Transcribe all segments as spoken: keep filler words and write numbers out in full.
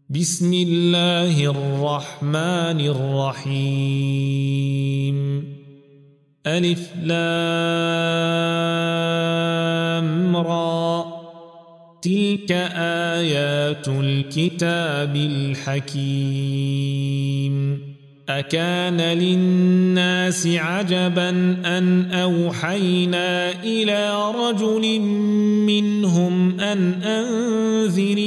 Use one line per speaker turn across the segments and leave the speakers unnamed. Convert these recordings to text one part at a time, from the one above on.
بسم الله الرحمن الرحيم. ألف لام را، تلك آيات الكتاب الحكيم. أكان للناس عجبا أن أوحينا إلى رجل منهم أن أنذر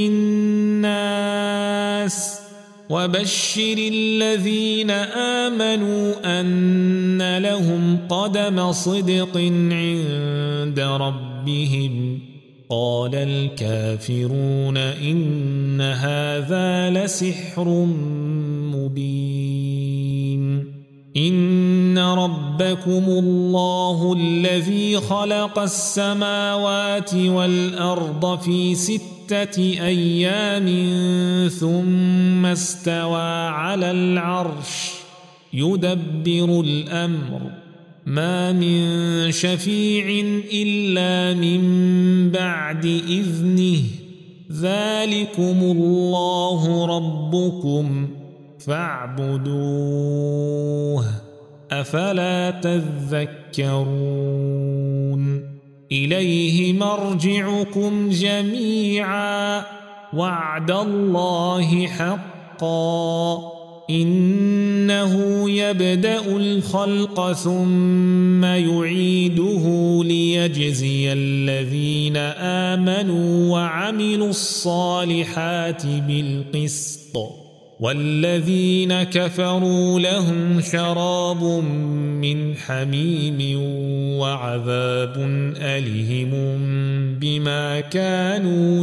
الناس وبشر الذين آمنوا أن لهم قدم صدق عند ربهم. قال الكافرون إن هذا لسحر مبين. إن ربكم الله الذي خلق السماوات والأرض في ستة أيام ثم استوى على العرش يدبر الأمر، ما من شفيع إلا من بعد إذنه، ذلكم الله ربكم فاعبدوه أفلا تذكرون. إليه مرجعكم جميعا وعد الله حقا، إنه يبدأ الخلق ثم يعيده ليجزي الذين آمنوا وعملوا الصالحات بالقسط، والذين كفروا لهم شراب من حميم وعذاب أليم بما كانوا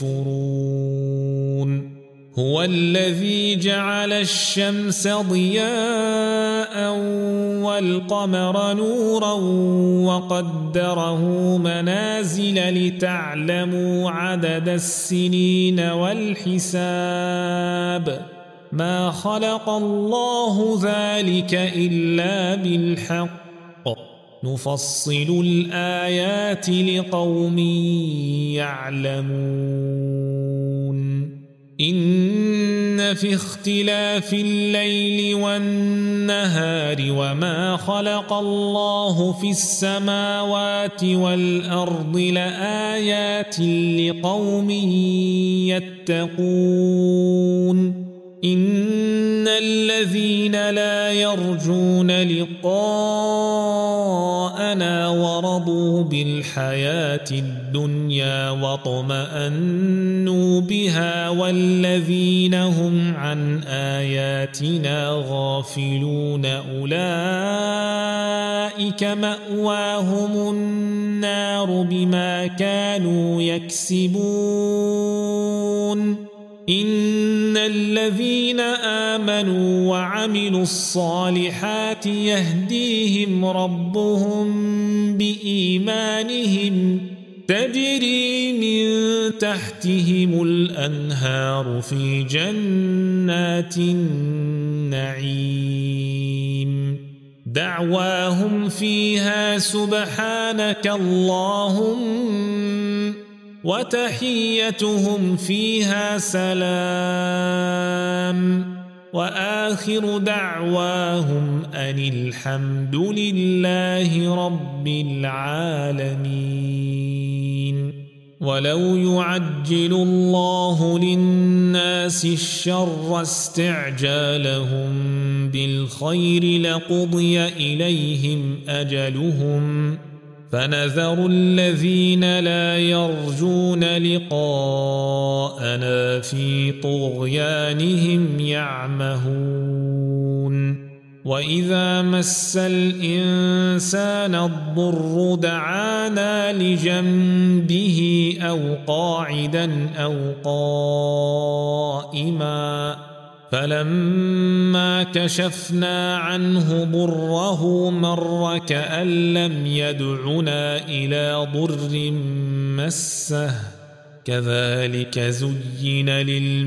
يكفرون. هو الذي جعل الشمس ضياء والقمر نورا وقدره منازل لتعلموا عدد السنين والحساب، ما خلق الله ذلك إلا بالحق، نفصل الآيات لقوم يعلمون. إن في اختلاف الليل والنهار وما خلق الله في السماوات والأرض لآيات لقوم يتقون. إن الذين لا يرجون لقاءنا ورضوا بالحياة الدنيا واطمأنوا بها والذين هم عن آياتنا غافلون أولئك مأواهم النار بما كانوا يكسبون. إن الذين آمنوا وعملوا الصالحات يهديهم ربهم بإيمانهم، تجري من تحتهم الأنهار في جنات النعيم، دعواهم فيها سبحانك اللهم وتحيتهم فيها سلام، وآخر دعواهم أن الحمد لله رب العالمين. ولو يعجل الله للناس الشر استعجالهم بالخير لقضي إليهم أجلهم، فنذر الذين لا يرجون لقاءنا في طغيانهم يعمهون. وإذا مس الإنسان الضر دعانا لجنبه أو قاعدا أو قائما، فلما كشفنا عنه ضره مر كأن لم يدعنا إلى ضر مسه، كذلك زين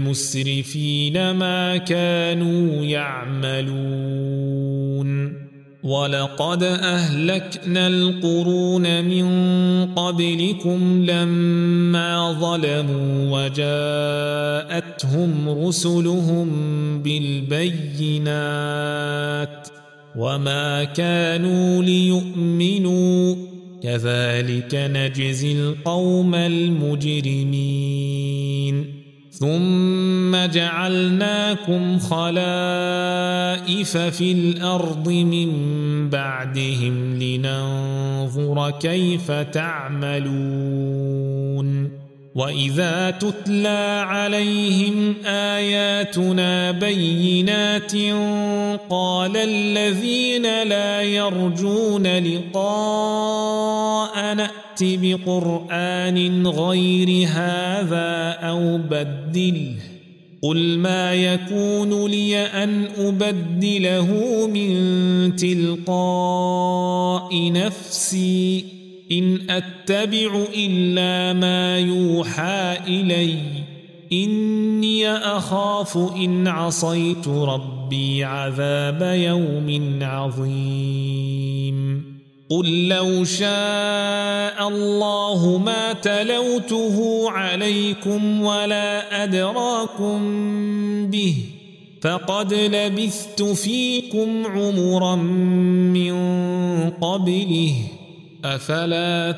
للمسرفين ما كانوا يعملون. ولقد أهلكنا القرون من قبلكم لما ظلموا وجاءتهم رسلهم بالبينات وما كانوا ليؤمنوا كذلك نجزي القوم المجرمين ثم جعلناكم خلائف في الأرض من بعدهم لننظر كيف تعملون وإذا تتلى عليهم آياتنا بينات قال الذين لا يرجون لقاء نأت بقرآن غير هذا أو بدله قل ما يكون لي أن أبدله من تلقاء نفسي إن أتبع إلا ما يوحى إلي إني أخاف إن عصيت ربي عذاب يوم عظيم قل لو شاء الله ما تلوته عليكم ولا أدراكم به فقد لبثت فيكم عمرا من قبله أفلا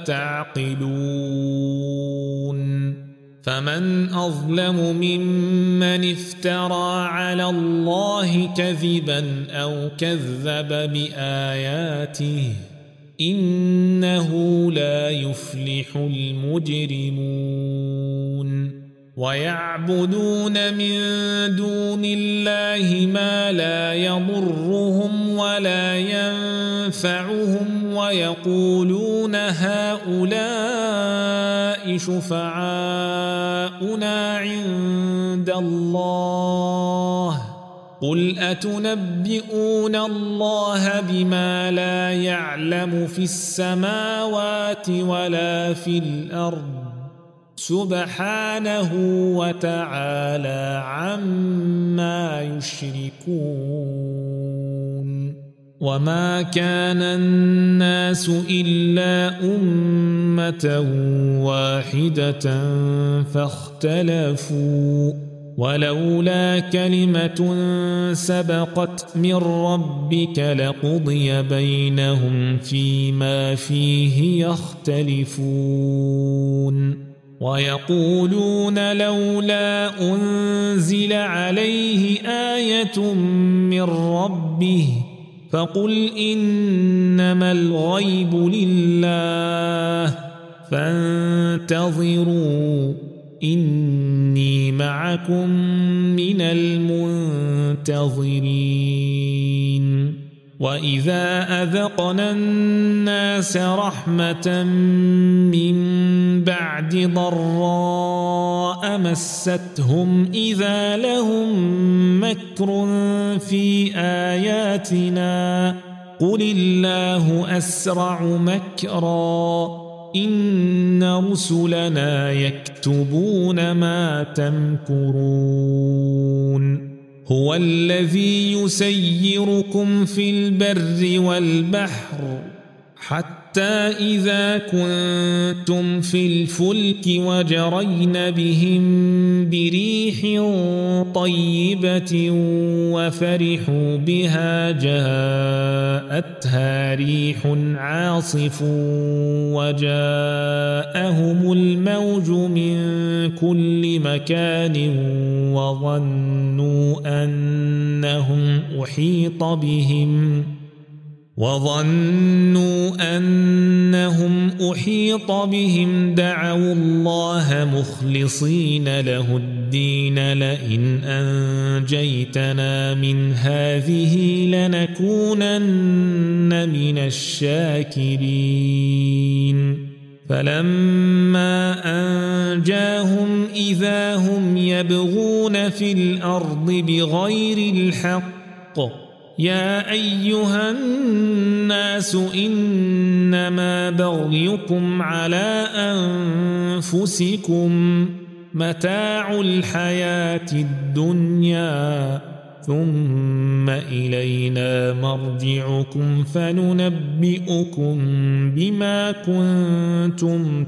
تعقلون فمن أظلم ممن افترى على الله كذبا أو كذب بآياته إنه لا يفلح المجرمون ويعبدون من دون الله ما لا يضرهم ولا ينفعهم ويقولون هؤلاء شفعاؤنا عند الله قل أتنبئون الله بما لا يعلم في السماوات ولا في الأرض سبحانه وتعالى عما يشركون وما كان الناس إلا أمة واحدة فاختلفوا ولولا كلمة سبقت من ربك لقضي بينهم فيما فيه يختلفون ويقولون لولا أنزل عليه آية من ربه فقل إنما الغيب لله فانتظروا إني معكم من المنتظرين وإذا أذقنا الناس رحمة من بعد ضراء مستهم إذا لهم مكر في آياتنا قل الله أسرع مكرا إن رسلنا يكتبون ما تمكرون هو الذي يسيركم في البر والبحر حتى إذا كنتم في الفلك وجرين بهم بريح طيبة وفرحوا بها جاءتها ريح عاصف وجاءهم الموج من كل مكان وظنوا أنهم أحيط بهم وظنوا أنهم أحيط بهم دعوا الله مخلصين له الدين لئن أنجيتنا من هذه لنكونن من الشاكرين فلما أنجاهم إذا هم يبغون في الأرض بغير الحق يا أيها الناس إنما بغيكم على أنفسكم متاع الحياة الدنيا ثم إلينا مرجعكم فننبئكم بما كنتم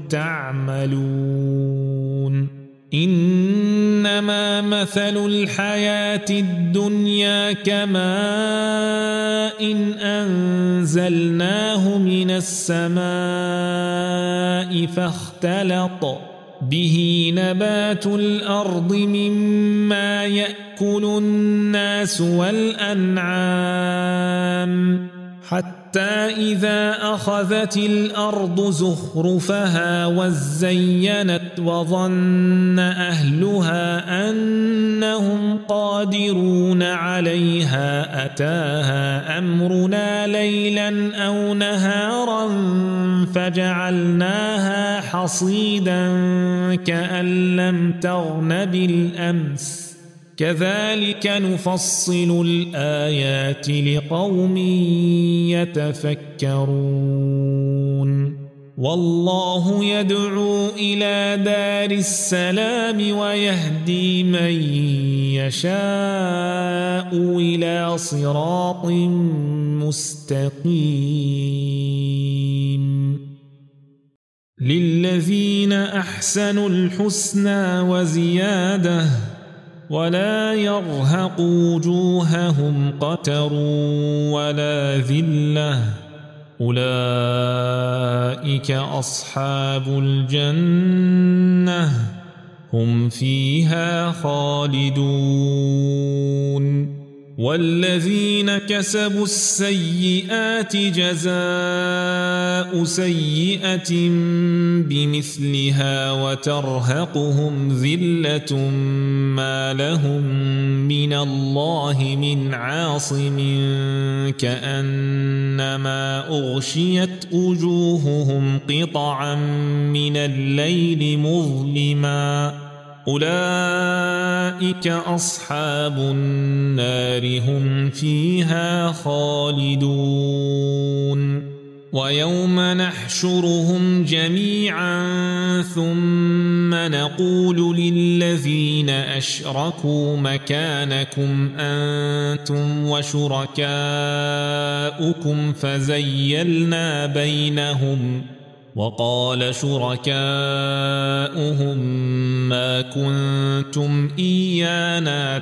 تعملون إنما مثل الحياة الدنيا كماء إن أنزلناه من السماء فاختلط به نبات الأرض مما يأكل الناس والأنعام حتى إذا أخذت الأرض زخرفها وزينت وظن أهلها أنهم قادرون عليها أتاها أمرنا ليلا أو نهارا فجعلناها حصيدا كأن لم تغن بالأمس كذلك نفصل الآيات لقوم يتفكرون والله يدعو إلى دار السلام ويهدي من يشاء إلى صراط مستقيم للذين أحسنوا الحسنى وزيادة ولا يرهق وجوههم قتر ولا ذلة أولئك أصحاب الجنة هم فيها خالدون والذين كسبوا السيئات جزاء سيئة بمثلها وترهقهم ذلة ما لهم من الله من عاصم كأنما أغشيت وجوههم قطعا من الليل مظلما أولئك أصحاب النار هم فيها خالدون ويوم نحشرهم جميعا ثم نقول للذين أشركوا مكانكم أنتم وشركاؤكم فزيلنا بينهم وقال شركاؤهم ما كنتم إيانا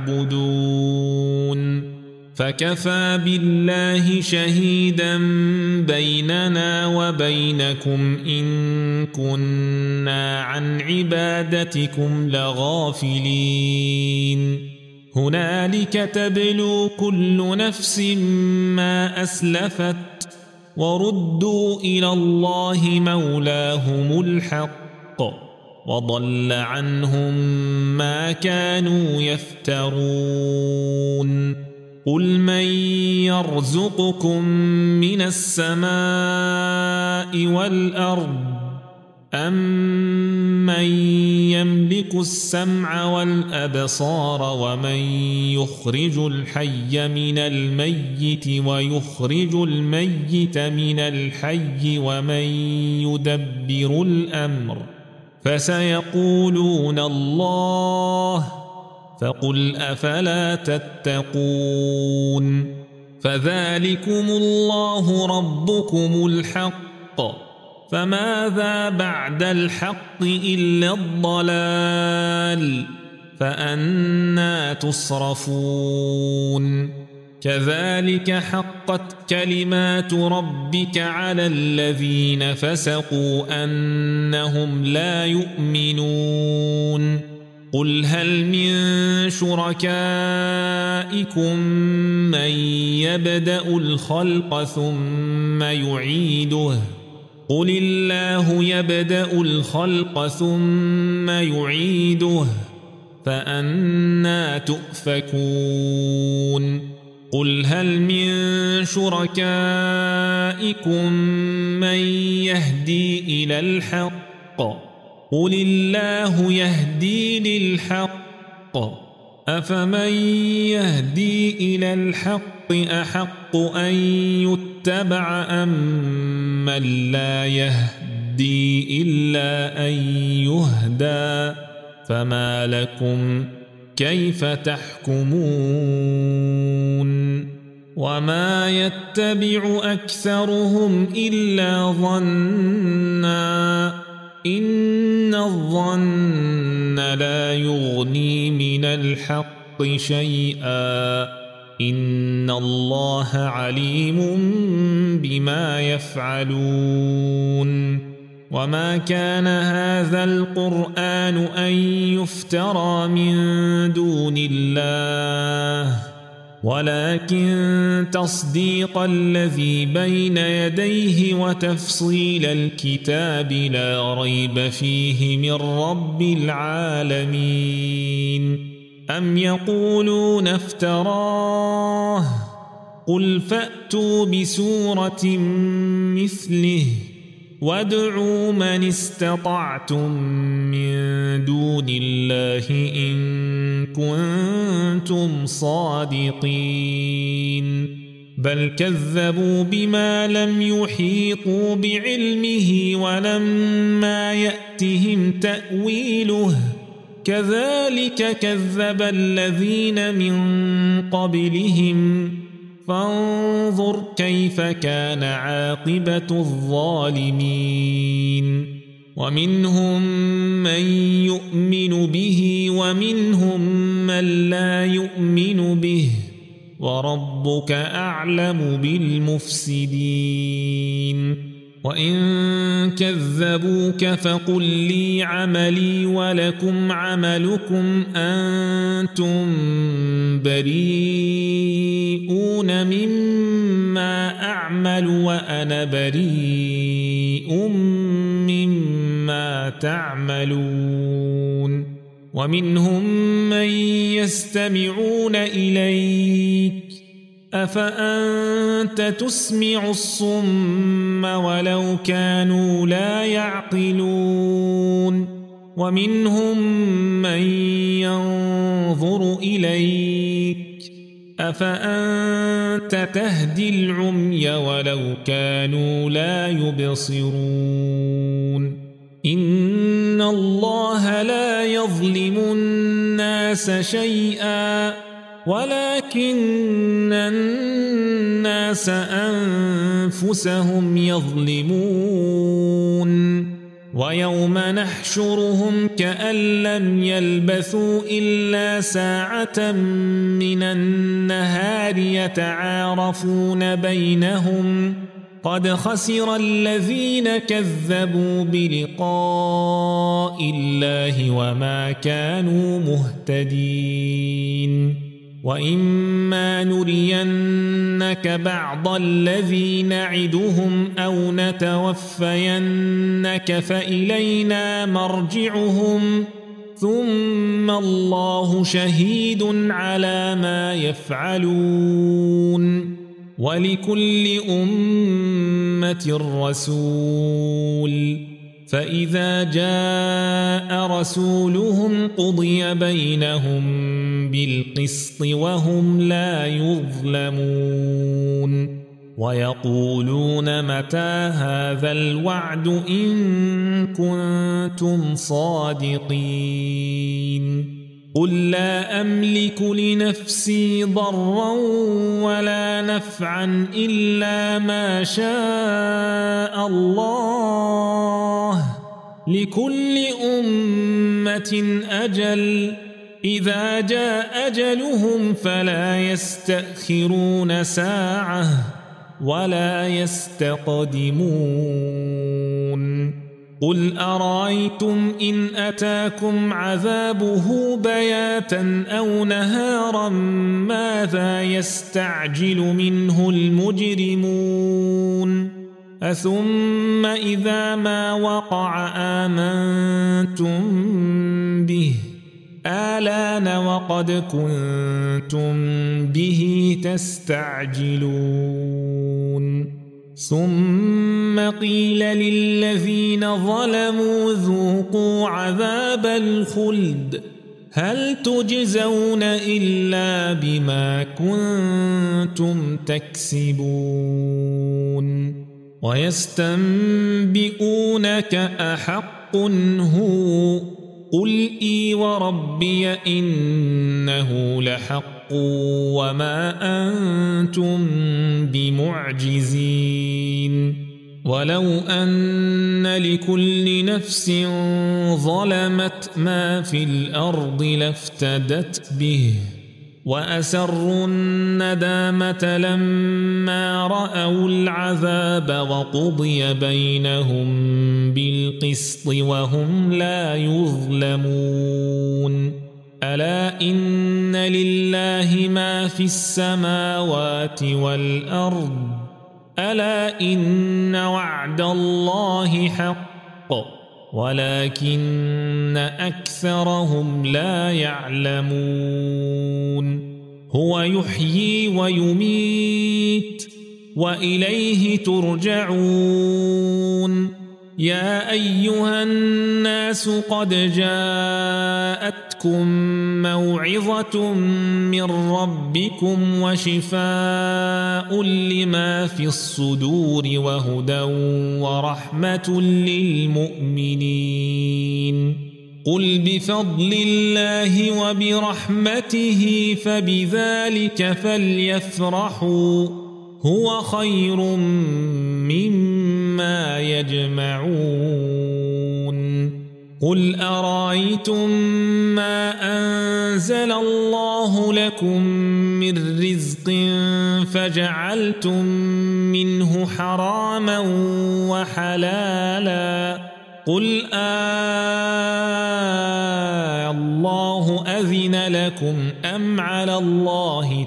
تعبدون فكفى بالله شهيدا بيننا وبينكم إن كنا عن عبادتكم لغافلين هنالك تبلو كل نفس ما أسلفت وردوا إلى الله مولاهم الحق وضل عنهم ما كانوا يفترون قل من يرزقكم من السماء والأرض أمن يملك السمع والأبصار ومن يخرج الحي من الميت ويخرج الميت من الحي ومن يدبر الأمر فسيقولون الله فقل أفلا تتقون فذلكم الله ربكم الحق فماذا بعد الحق إلا الضلال فأنى تصرفون كذلك حقت كلمات ربك على الذين فسقوا أنهم لا يؤمنون قل هل من شركائكم من يبدأ الخلق ثم يعيده قل الله يبدأ الخلق ثم يعيده فأنى تؤفكون قل هل من شركائكم من يهدي إلى الحق قل الله يهدي للحق أفمن يهدي إلى الحق أحق أن يتبع أم من لا يهدي إلا أن يهدى فما لكم كيف تحكمون وما يتبع أكثرهم إلا ظنا إن الظن لا يغني من الحق شيئا إن الله عليم بما يفعلون وما كان هذا القرآن أن يفترى من دون الله ولكن تصديق الذي بين يديه وتفصيل الكتاب لا ريب فيه من رب العالمين أم يقولون افتراه قل فأتوا بسورة مثله وادعوا من استطعتم من دون الله إن كنتم صادقين بل كذبوا بما لم يحيطوا بعلمه ولما يأتهم تأويله كذلك كذب الذين من قبلهم فانظر كيف كان عاقبة الظالمين ومنهم من يؤمن به ومنهم من لا يؤمن به وربك أعلم بالمفسدين وإن كذبوك فقل لي عملي ولكم عملكم أنتم بريئون مما أعمل وأنا بريء مما تعملون ومنهم من يستمعون إليك أفأنت تسمع الصم ولو كانوا لا يعقلون ومنهم من ينظر إليك أفأنت تهدي العمي ولو كانوا لا يبصرون إن الله لا يظلم الناس شيئا ولكن الناس أنفسهم يظلمون ويوم نحشرهم كأن لم يلبثوا إلا ساعة من النهار يتعارفون بينهم قد خسر الذين كذبوا بلقاء الله وما كانوا مهتدين وإما نرينك بعض الذي نعدهم أو نتوفينك فإلينا مرجعهم ثم الله شهيد على ما يفعلون ولكل أمة رسول فإذا جاء رسولهم قضي بينهم بالقسط وهم لا يظلمون ويقولون متى هذا الوعد إن كنتم صادقين قل لا أملك لنفسي ضرا ولا نفعا إلا ما شاء الله لكل أمة أجل إذا جاء أجلهم فلا يستأخرون ساعة ولا يستقدمون قل أرأيتم إن أتاكم عذابه بياتا أو نهارا ماذا يستعجل منه المجرمون أثم إذا ما وقع آمنتم به آلان وقد كنتم به تستعجلون ثم قيل للذين ظلموا ذوقوا عذاب الخلد هل تجزون إلا بما كنتم تكسبون ويستنبئونك أحق هو قل إي وربي إنه لحق وما أنتم بمعجزين ولو أن لكل نفس ظلمت ما في الأرض لافتدت به وأسروا الندامة لما رأوا العذاب وقضي بينهم بالقسط وهم لا يظلمون ألا إن لله ما في السماوات والأرض ألا إن وعد الله حق ولكن أكثرهم لا يعلمون هو يحيي ويميت وإليه ترجعون يا أيها الناس قد جاءتكم موعظة من ربكم وشفاء لما في الصدور وهدى ورحمة للمؤمنين قل بفضل الله وبرحمته فبذلك فليفرحوا هو خير مما يجمعون قل أرأيتم ما أنزل الله لكم من رزق فجعلتم منه حراما وحلالا قل آه الله أذن لكم أم على الله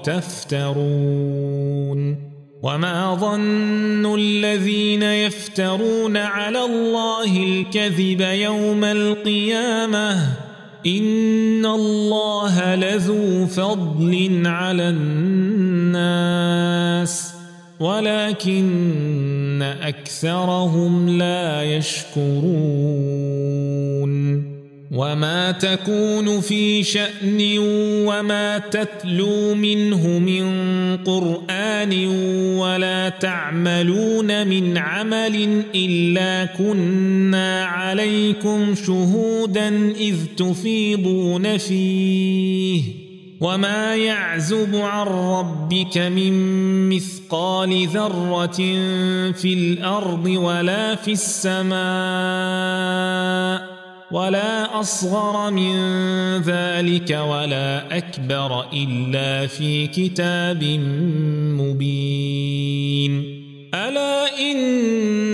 تفترون وما ظن الذين يفترون على الله الكذب يوم القيامة إن الله لذو فضل على الناس ولكن أكثرهم لا يشكرون وما تكون في شأن وما تتلو منه من قرآن ولا تعملون من عمل إلا كنا عليكم شهودا إذ تفيضون فيه وما يعزب عن ربك من مثقال ذرة في الأرض ولا في السماء ولا أصغر من ذلك ولا أكبر إلا في كتاب مبين ألا إن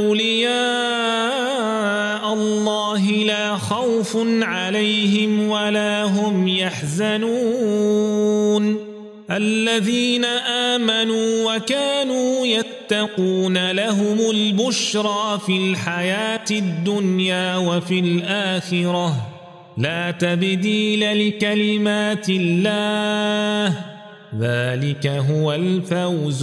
أولياء الله لا خوف عليهم ولا هم يحزنون الذين آمنوا وكانوا يتقون لهم البشرى في الحياة الدنيا وفي الآخرة لا تبديل لكلمات الله ذلك هو الفوز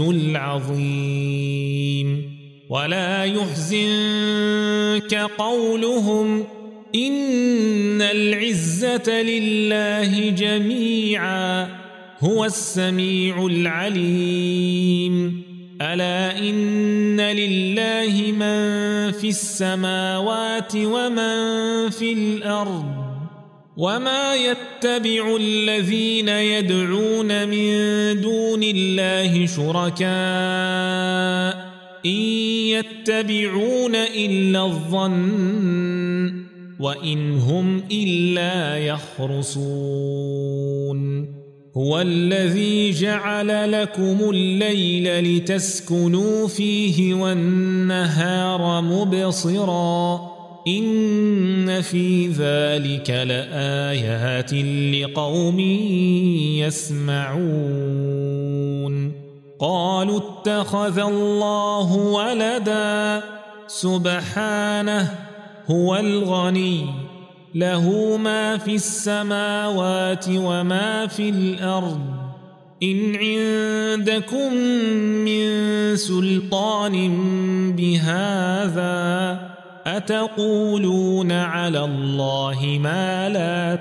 العظيم ولا يحزنك قولهم إن العزة لله جميعا هو السميع العليم ألا إن لله من في السماوات ومن في الأرض وما يتبع الذين يدعون من دون الله شركاء إن يتبعون إلا الظن وإن هم إلا يخرصون هو الذي جعل لكم الليل لتسكنوا فيه والنهار مبصرا إن في ذلك لآيات لقوم يسمعون قالوا اتخذ الله ولدا سبحانه هو الغني له ما في السماوات وما في الأرض إن عندكم من سلطان بهذا أتقولون على الله ما لا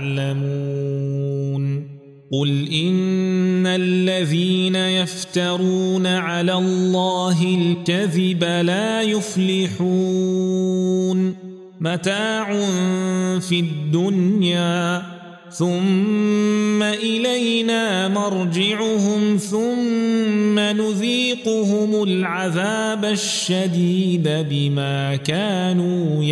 تعلمون قل إن الذين يفترون على الله الكذب لا يفلحون متاع في الدنيا ثم إلينا مرجعهم ثم نذيقهم العذاب الشديد بما كانوا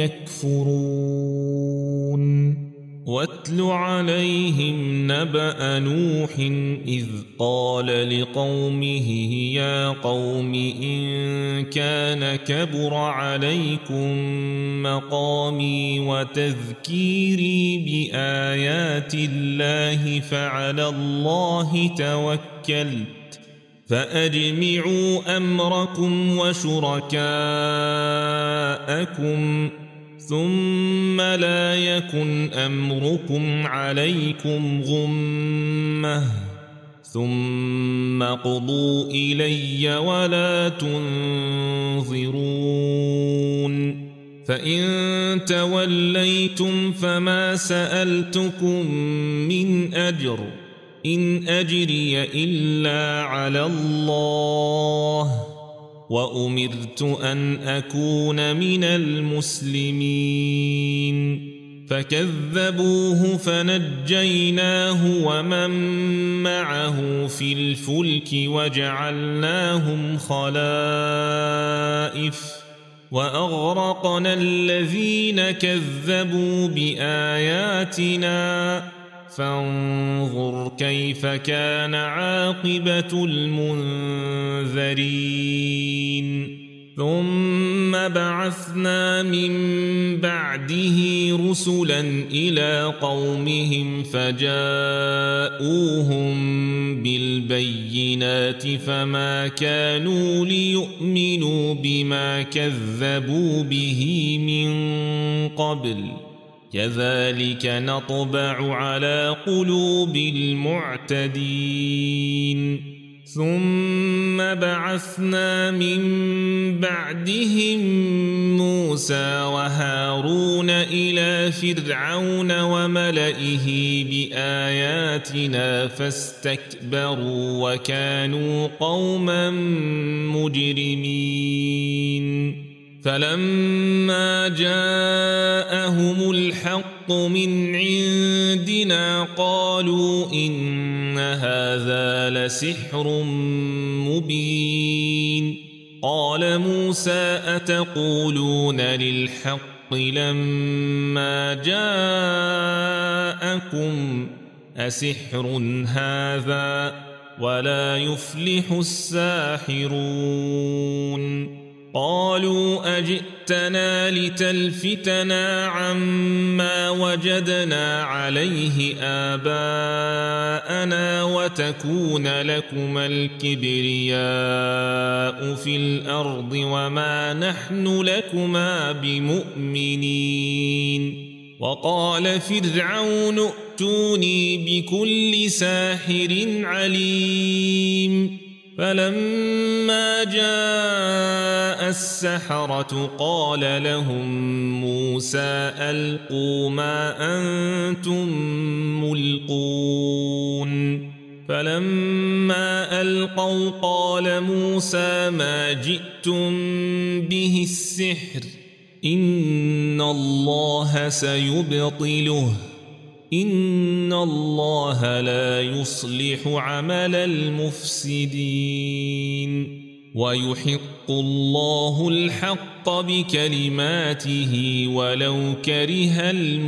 يكفرون واتل عليهم نبأ نوح إذ قال لقومه يا قوم إن كان كبر عليكم مقامي وتذكيري بآيات الله فعلى الله توكلت فأجمعوا أمركم وشركاءكم ثم لا يكن أمركم عليكم غمة ثم قضوا إلي ولا تنظرون فإن توليتم فما سألتكم من أجر إن أجري إلا على الله وأمرت أن أكون من المسلمين فكذبوه فنجيناه ومن معه في الفلك وجعلناهم خلائف وأغرقنا الذين كذبوا بآياتنا فانظر كيف كان عاقبة المنذرين ثم بعثنا من بعده رسلا إلى قومهم فجاءوهم بالبينات فما كانوا ليؤمنوا بما كذبوا به من قبل كذلك نطبع على قلوب المعتدين ثم بعثنا من بعدهم موسى وهارون إلى فرعون وملئه بآياتنا فاستكبروا وكانوا قوما مجرمين فلما جاءهم الحق من عندنا قالوا إن هذا لسحر مبين قال موسى أتقولون للحق لما جاءكم أسحر هذا ولا يفلح الساحرون قالوا أجئتنا لتلفتنا عما وجدنا عليه آباءنا وتكون لكما الكبرياء في الأرض وما نحن لكما بمؤمنين وقال فرعون ائتوني بكل ساحر عليم فلما جاء السحرة قال لهم موسى ألقوا ما أنتم ملقون فلما ألقوا قال موسى ما جئتم به السحر إن الله سيبطله إن الله لا يصلح عمل المفسدين ويحق الله الحق بكلماته ولو كره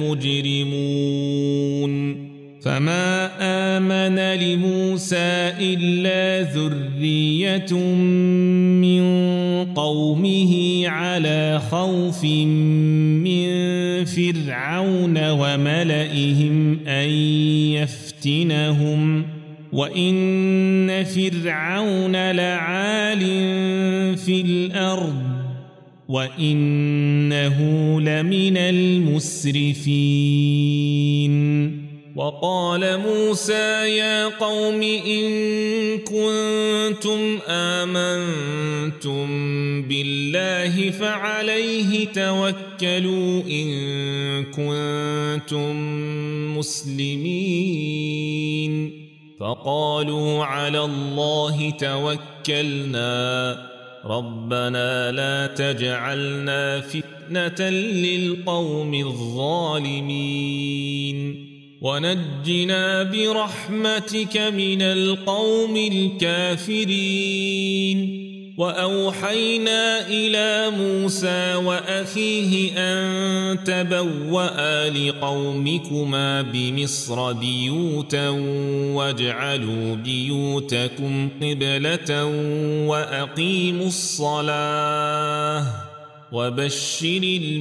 المجرمون فما آمن لموسى إلا ذرية من قومه على خوف من فرعون وملئهم أن يفتنهم وإن فرعون لعال في الأرض وإنه لمن المسرفين وقال موسى يا قوم إن كنتم آمنتم بالله فعليه توكلوا إن كنتم مسلمين فقالوا على الله توكلنا ربنا لا تجعلنا فتنة فتنة للقوم الظالمين ونجنا برحمتك من القوم الكافرين. وأوحينا إلى موسى وأخيه أن تبوأ لقومكما بمصر بيوتا واجعلوا بيوتكم قبلة وأقيموا الصلاة وبشر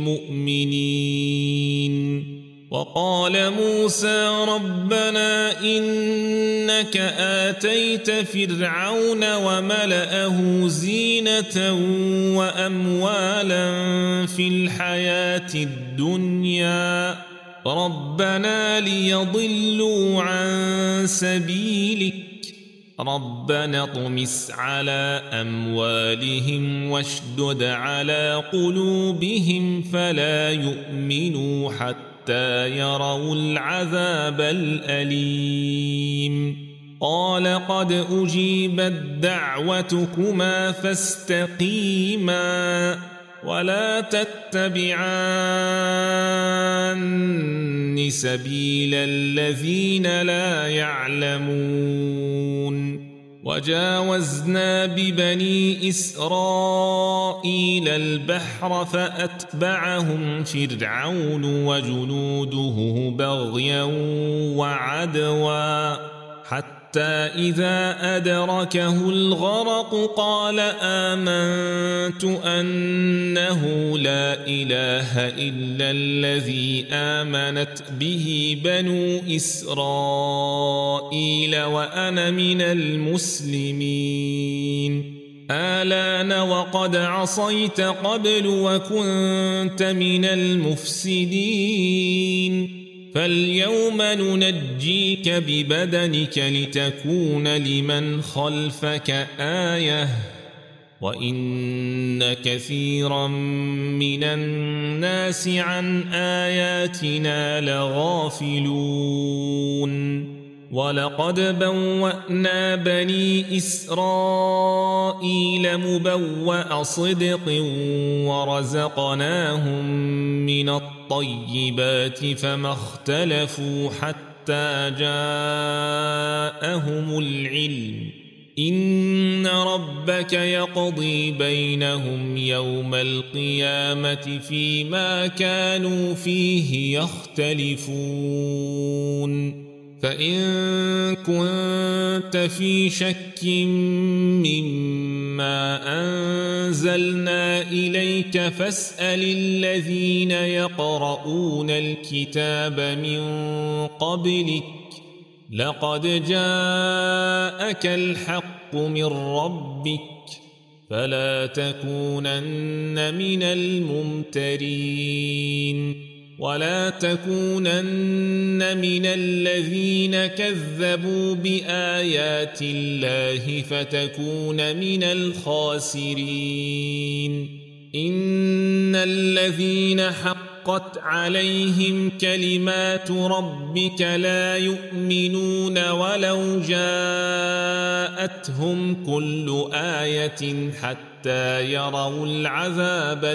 المؤمنين. وقال موسى ربنا إنك آتيت فرعون وملأه زينة وأموالا في الحياة الدنيا ربنا ليضلوا عن سبيلك ربنا اطمس على أموالهم واشدد على قلوبهم فلا يؤمنوا حتى حتى يروا العذاب الأليم. قال قد أجيبت دعوتكما فاستقيما ولا تتبعان سبيل الذين لا يعلمون. وجاوزنا ببني إسرائيل البحر فأتبعهم فرعون وجنوده بغيا وعدوا حتى إذا أدركه الغرق قال آمنت أنه لا إله إلا الذي آمنت به بنو إسرائيل وأنا من المسلمين. آلان وقد عصيت قبل وكنت من المفسدين فاليوم ننجيك ببدنك لتكون لمن خلفك آية وإن كثيرا من الناس عن آياتنا لغافلون. ولقد بوأنا بني إسرائيل مبوأ صدق ورزقناهم من الطيبات فما اختلفوا حتى جاءهم العلم إن ربك يقضي بينهم يوم القيامة فيما كانوا فيه يختلفون. فإن كنت في شك مما أنزلنا إليك فاسأل الذين يقرؤون الكتاب من قبلك لقد جاءك الحق من ربك فلا تكونن من الممترين. ولا تكونن من الذين كذبوا بآيات الله فتكون من الخاسرين. إن الذين حقت عليهم كلمات ربك لا يؤمنون ولو جاءتهم كل آية حتى يروا العذاب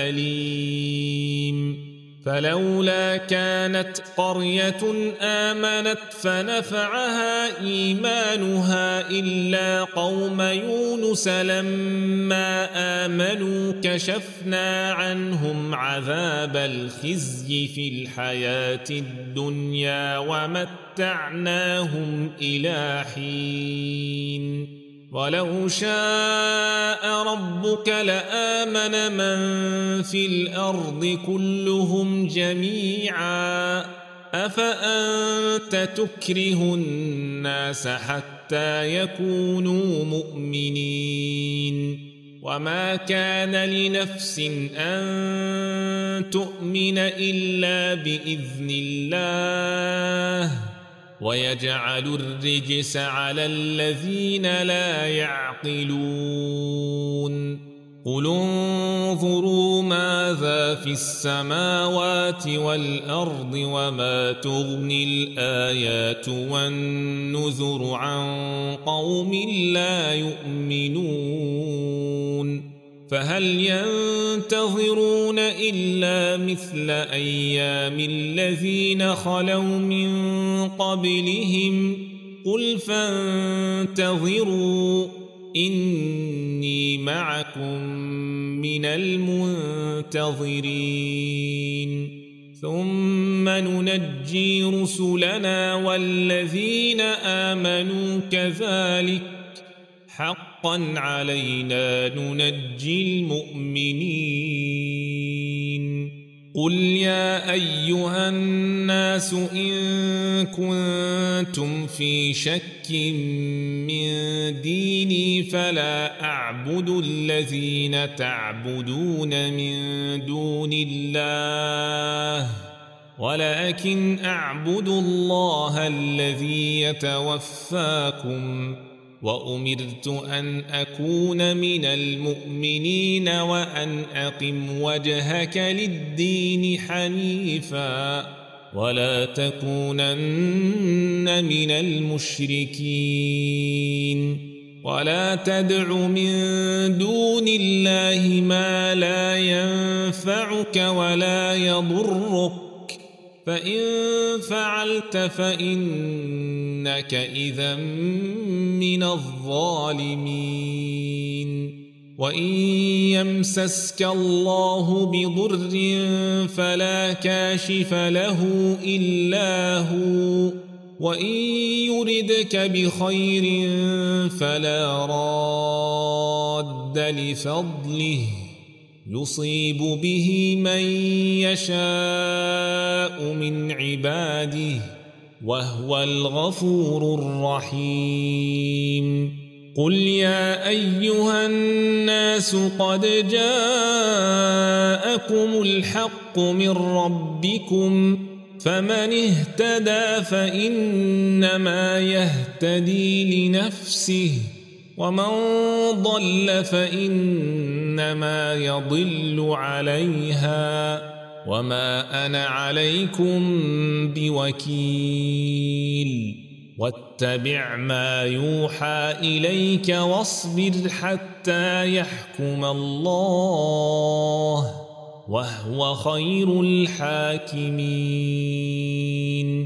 الأليم. فلولا كانت قرية آمنت فنفعها إيمانها إلا قوم يونس لما آمنوا كشفنا عنهم عذاب الخزي في الحياة الدنيا ومتعناهم إلى حين. ولو شاء ربك لآمن من في الأرض كلهم جميعا أفأنت تكره الناس حتى يكونوا مؤمنين. وما كان لنفس أن تؤمن إلا بإذن الله ويجعل الرجس على الذين لا يعقلون. قل انظروا ماذا في السماوات والأرض وما تغني الآيات والنذر عن قوم لا يؤمنون. فهل ينتظرون إلا مثل أيام الذين خلوا من قبلهم قل فانتظروا إني معكم من المنتظرين ثم ننجي رسلنا والذين آمنوا كذلك حقا علينا ننجي المؤمنين قل يا أيها الناس إن كنتم في شك من ديني فلا أعبد الذين تعبدون من دون الله ولكن أعبد الله الذي يتوفاكم وأمرت أن أكون من المؤمنين وأن أقم وجهك للدين حنيفا ولا تكونن من المشركين ولا تدع من دون الله ما لا ينفعك ولا يضرك فإن فعلت فإنك إذا من الظالمين وإن يمسسك الله بضر فلا كاشف له إلا هو وإن يردك بخير فلا راد لفضله يصيب به من يشاء من عباده وهو الغفور الرحيم قل يا أيها الناس قد جاءكم الحق من ربكم فمن اهتدى فإنما يهتدي لنفسه ومن ضل فإنما يضل عليها وما أنا عليكم بوكيل واتبع ما يوحى إليك واصبر حتى يحكم الله وهو خير الحاكمين